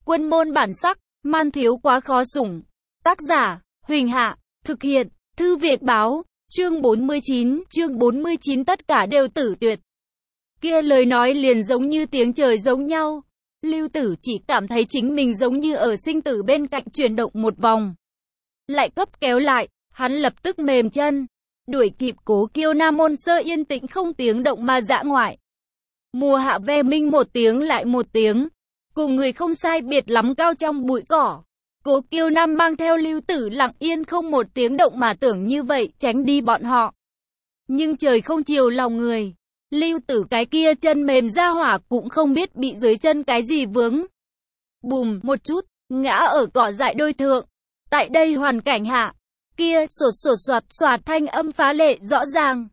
Quân môn bản sắc, man thiếu quá khó sủng. Tác giả, Huỳnh Hạ, thực hiện, Thư Viện Báo, chương 49 tất cả đều tử tuyệt. Kia lời nói liền giống như tiếng trời giống nhau. Lưu Tử chỉ cảm thấy chính mình giống như ở sinh tử bên cạnh chuyển động một vòng. Lại cấp kéo lại, hắn lập tức mềm chân, đuổi kịp Cố Kiêu Nam Môn Sơ yên tĩnh không tiếng động mà dã ngoại. Mùa hạ ve minh một tiếng lại một tiếng, cùng người không sai biệt lắm cao trong bụi cỏ. Cố Kiêu Nam mang theo Lưu Tử lặng yên không một tiếng động mà tưởng như vậy tránh đi bọn họ. Nhưng trời không chiều lòng người. Lưu Tử cái kia chân mềm ra hỏa cũng không biết bị dưới chân cái gì vướng. Bùm một chút, ngã ở cỏ dại đôi thượng. Tại đây hoàn cảnh hạ, kia sột soạt thanh âm phá lệ rõ ràng.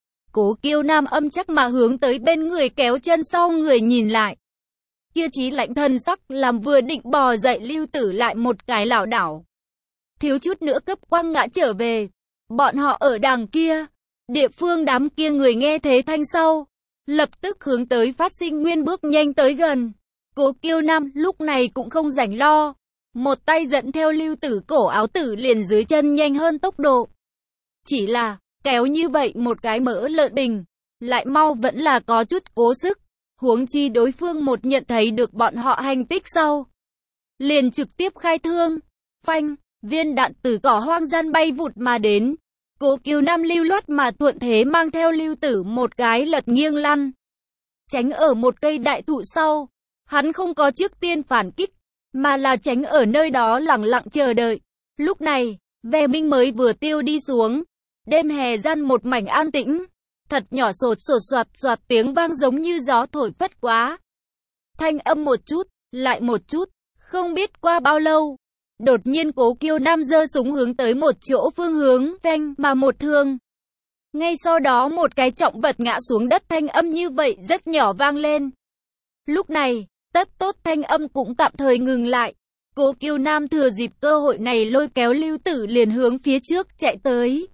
Cố Kiêu Nam âm chắc mà hướng tới bên người kéo chân sau người nhìn lại. Kia trí lạnh thân sắc làm vừa định bò dậy Lưu Tử lại một cái lảo đảo. Thiếu chút nữa cấp quăng ngã trở về. Bọn họ ở đằng kia. Địa phương đám kia người nghe thế thanh sau, lập tức hướng tới phát sinh nguyên bước nhanh tới gần. Cố Kiêu Nam lúc này cũng không rảnh lo. Một tay dẫn theo Lưu Tử cổ áo tử liền dưới chân nhanh hơn tốc độ. Chỉ là, kéo như vậy một cái mỡ lợn bình, lại mau vẫn là có chút cố sức. Huống chi đối phương một nhận thấy được bọn họ hành tích sau, liền trực tiếp khai thương. Phanh, viên đạn từ cỏ hoang gian bay vụt mà đến. Cố Kiêu Nam lưu loát mà thuận thế mang theo Lưu Tử một cái lật nghiêng lăn. Tránh ở một cây đại thụ sau. Hắn không có trước tiên phản kích, mà là tránh ở nơi đó lặng lặng chờ đợi. Lúc này, ve minh mới vừa tiêu đi xuống. Đêm hè gian một mảnh an tĩnh. Thật nhỏ sột soạt tiếng vang giống như gió thổi phất quá. Thanh âm một chút, lại một chút, không biết qua bao lâu. Đột nhiên Cố Kiêu Nam giơ súng hướng tới một chỗ phương hướng, phanh mà một thương. Ngay sau đó một cái trọng vật ngã xuống đất thanh âm như vậy rất nhỏ vang lên. Lúc này, tất tốt thanh âm cũng tạm thời ngừng lại. Cố Kiêu Nam thừa dịp cơ hội này lôi kéo Lưu Tử liền hướng phía trước chạy tới.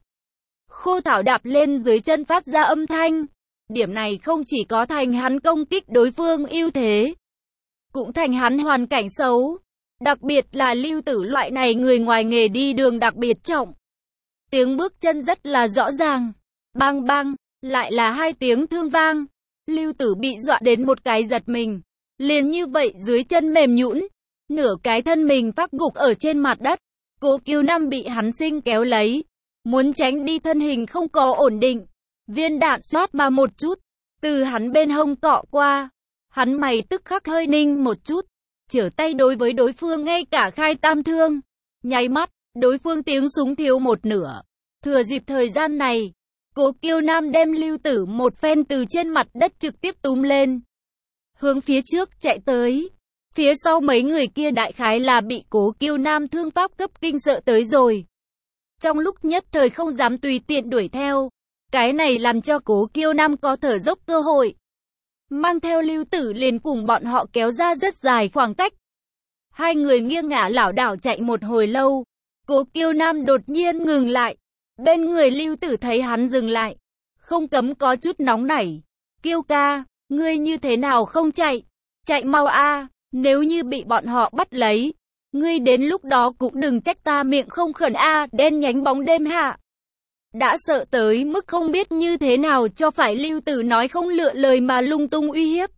Khô thảo đạp lên dưới chân phát ra âm thanh. Điểm này không chỉ có thành hắn công kích đối phương ưu thế, cũng thành hắn hoàn cảnh xấu. Đặc biệt là Lưu Tử loại này người ngoài nghề đi đường đặc biệt trọng. Tiếng bước chân rất là rõ ràng. Bang bang, lại là hai tiếng thương vang. Lưu Tử bị dọa đến một cái giật mình. Liền như vậy dưới chân mềm nhũn, nửa cái thân mình phát gục ở trên mặt đất. Cố Kiêu Nam bị hắn sinh kéo lấy. Muốn tránh đi thân hình không có ổn định. Viên đạn xoát mà một chút, từ hắn bên hông cọ qua. Hắn mày tức khắc hơi ninh một chút. Trở tay đối với đối phương ngay cả khai tam thương. Nháy mắt, đối phương tiếng súng thiếu một nửa. Thừa dịp thời gian này, Cố Kiêu Nam đem Lưu Tử một phen từ trên mặt đất trực tiếp túm lên. Hướng phía trước chạy tới. Phía sau mấy người kia đại khái là bị Cố Kiêu Nam thương pháp cấp kinh sợ tới rồi. Trong lúc nhất thời không dám tùy tiện đuổi theo. Cái này làm cho Cố Kiêu Nam có thở dốc cơ hội. Mang theo Lưu Tử liền cùng bọn họ kéo ra rất dài khoảng cách. Hai người nghiêng ngả lảo đảo chạy một hồi lâu. Cố Kiêu Nam đột nhiên ngừng lại. Bên người Lưu Tử thấy hắn dừng lại, không cấm có chút nóng nảy. Kiêu ca, ngươi như thế nào không chạy? Chạy mau a, nếu như bị bọn họ bắt lấy, ngươi đến lúc đó cũng đừng trách ta miệng không khẩn a. Đen nhánh bóng đêm hạ. Đã sợ tới mức không biết như thế nào cho phải, Lưu Tử nói không lựa lời mà lung tung uy hiếp.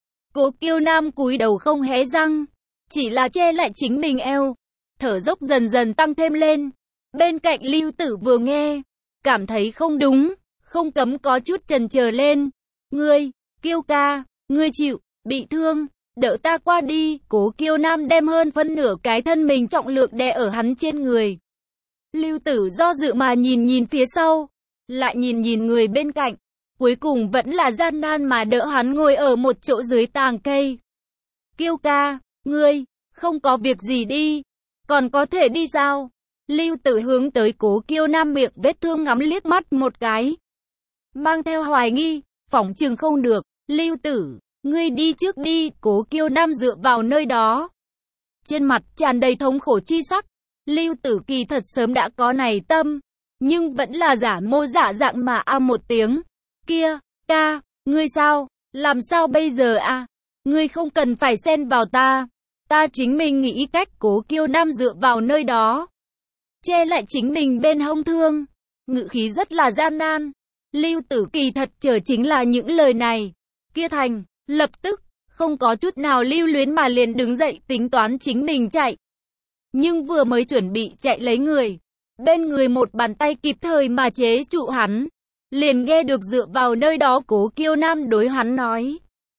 Cố Kiêu Nam cúi đầu không hé răng, chỉ là che lại chính mình eo. Thở dốc dần dần tăng thêm lên. Bên cạnh Lưu Tử vừa nghe, cảm thấy không đúng, không cấm có chút chần chờ lên. Ngươi, Kiêu ca, ngươi chịu, bị thương, đỡ ta qua đi. Cố Kiêu Nam đem hơn phân nửa cái thân mình trọng lượng đè ở hắn trên người. Lưu Tử do dự mà nhìn phía sau, lại nhìn người bên cạnh, cuối cùng vẫn là gian nan mà đỡ hắn ngồi ở một chỗ dưới tàng cây. Kiêu ca, ngươi, không có việc gì đi, còn có thể đi sao? Lưu Tử hướng tới Cố Kiêu Nam miệng vết thương ngắm liếc mắt một cái, mang theo hoài nghi, phỏng chừng không được. Lưu Tử, ngươi đi trước đi. Cố Kiêu Nam dựa vào nơi đó, trên mặt tràn đầy thống khổ chi sắc. Lưu Tử kỳ thật sớm đã có này tâm, nhưng vẫn là giả mô giả dạng mà một tiếng. Kia, ca, ngươi sao? Làm sao bây giờ a? Ngươi không cần phải xen vào ta. Ta chính mình nghĩ cách. Cố Kiêu Nam dựa vào nơi đó, che lại chính mình bên hông thương, ngữ khí rất là gian nan. Lưu Tử kỳ thật chờ chính là những lời này. Kia thành, lập tức, không có chút nào lưu luyến mà liền đứng dậy tính toán chính mình chạy. Nhưng vừa mới chuẩn bị chạy lấy người, bên người một bàn tay kịp thời mà chế trụ hắn. Liền nghe được dựa vào nơi đó Cố Kiêu Nam đối hắn nói.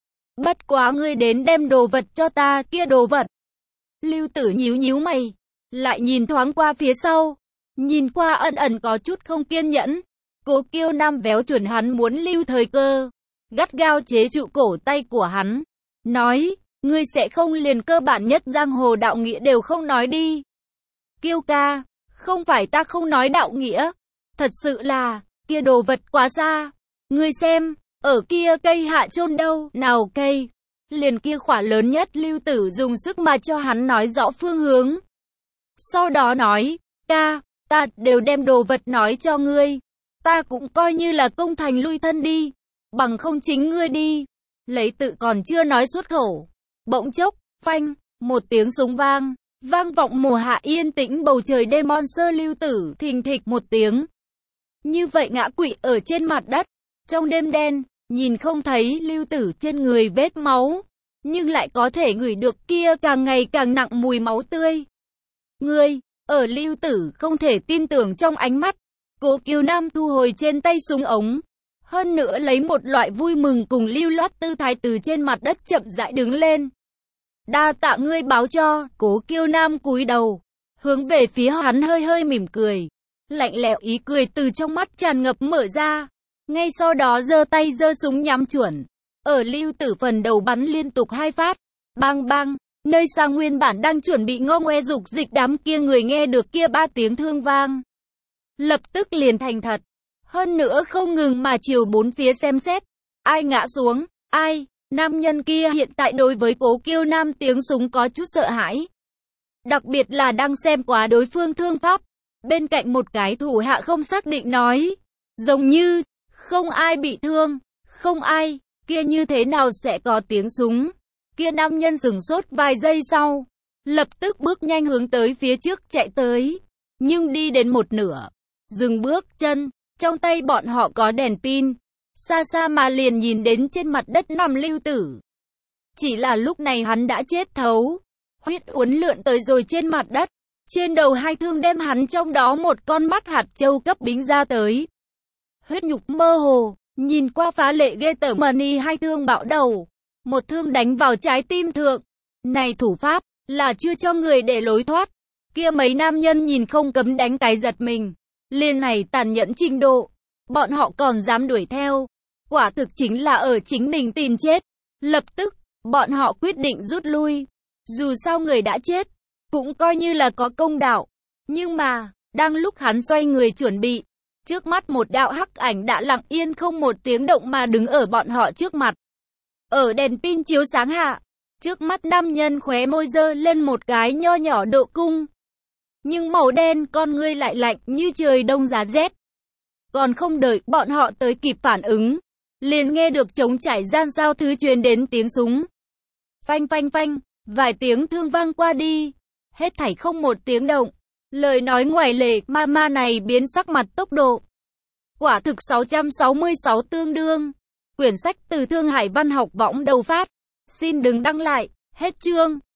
Bất quá ngươi đến đem đồ vật cho ta, kia đồ vật. Lưu Tử nhíu nhíu mày, lại nhìn thoáng qua phía sau, nhìn qua ẩn ẩn có chút không kiên nhẫn. Cố Kiêu Nam véo chuẩn hắn muốn lưu thời cơ, gắt gao chế trụ cổ tay của hắn, nói, ngươi sẽ không liền cơ bản nhất giang hồ đạo nghĩa đều không nói đi. Kiêu ca, không phải ta không nói đạo nghĩa, thật sự là, kia đồ vật quá xa, ngươi xem, ở kia cây hạ chôn đâu, nào cây, liền kia khỏa lớn nhất. Lưu Tử dùng sức mà cho hắn nói rõ phương hướng. Sau đó nói, ca, ta đều đem đồ vật nói cho ngươi, ta cũng coi như là công thành lui thân đi, bằng không chính ngươi đi. Lấy tự còn chưa nói xuất khẩu. Bỗng chốc, phanh, một tiếng súng vang, vang vọng mùa hạ yên tĩnh bầu trời đêm. Monster Lưu Tử thình thịch một tiếng, như vậy ngã quỵ ở trên mặt đất. Trong đêm đen, nhìn không thấy Lưu Tử trên người vết máu, nhưng lại có thể ngửi được kia càng ngày càng nặng mùi máu tươi. Ngươi, ở Lưu Tử không thể tin tưởng trong ánh mắt, Cố Kiêu Nam thu hồi trên tay súng ống, hơn nữa lấy một loại vui mừng cùng lưu loát tư thái từ trên mặt đất chậm rãi đứng lên. Đa tạ ngươi báo cho. Cố Kiêu Nam cúi đầu, hướng về phía hắn hơi hơi mỉm cười, lạnh lẽo ý cười từ trong mắt tràn ngập mở ra. Ngay sau đó giơ tay giơ súng nhắm chuẩn, ở Lưu Tử phần đầu bắn liên tục 2 phát, bang bang. Nơi xa nguyên bản đang chuẩn bị ngo ngoe dục dịch đám kia người nghe được kia 3 tiếng thương vang, lập tức liền thành thật, hơn nữa không ngừng mà chiều bốn phía xem xét, ai ngã xuống, ai. Nam nhân kia hiện tại đối với Cố Kiêu Nam tiếng súng có chút sợ hãi, đặc biệt là đang xem quá đối phương thương pháp. Bên cạnh một cái thủ hạ không xác định nói, giống như không ai bị thương, không ai, kia như thế nào sẽ có tiếng súng. Kia nam nhân sửng sốt vài giây sau, lập tức bước nhanh hướng tới phía trước chạy tới, nhưng đi đến một nửa, dừng bước chân. Trong tay bọn họ có đèn pin, xa xa mà liền nhìn đến trên mặt đất nằm Lưu Tử. Chỉ là lúc này hắn đã chết thấu, huyết uốn lượn tới rồi trên mặt đất, trên đầu 2 thương đem hắn trong đó một con mắt hạt châu cấp bính ra tới. Huyết nhục mơ hồ, nhìn qua phá lệ ghê tởm. Money 2 thương bạo đầu, một thương đánh vào trái tim thượng. Này thủ pháp, là chưa cho người để lối thoát. Kia mấy nam nhân nhìn không cấm đánh cái giật mình. Liên này tàn nhẫn trình độ, bọn họ còn dám đuổi theo. Quả thực chính là ở chính mình tìm chết. Lập tức, bọn họ quyết định rút lui. Dù sao người đã chết, cũng coi như là có công đạo. Nhưng mà, đang lúc hắn xoay người chuẩn bị, trước mắt một đạo hắc ảnh đã lặng yên không một tiếng động mà đứng ở bọn họ trước mặt. Ở đèn pin chiếu sáng hạ, trước mắt nam nhân khóe môi giơ lên một cái nho nhỏ độ cung. Nhưng màu đen con ngươi lại lạnh như trời đông giá rét. Còn không đợi bọn họ tới kịp phản ứng, liền nghe được trống trải gian sao thứ truyền đến tiếng súng. Phanh phanh phanh, vài tiếng thương vang qua đi, hết thảy không một tiếng động. Lời nói ngoài lề, ma này biến sắc mặt tốc độ. Quả thực 666 tương đương. Quyển sách từ Thương Hải Văn học võng đầu phát. Xin đừng đăng lại, hết chương.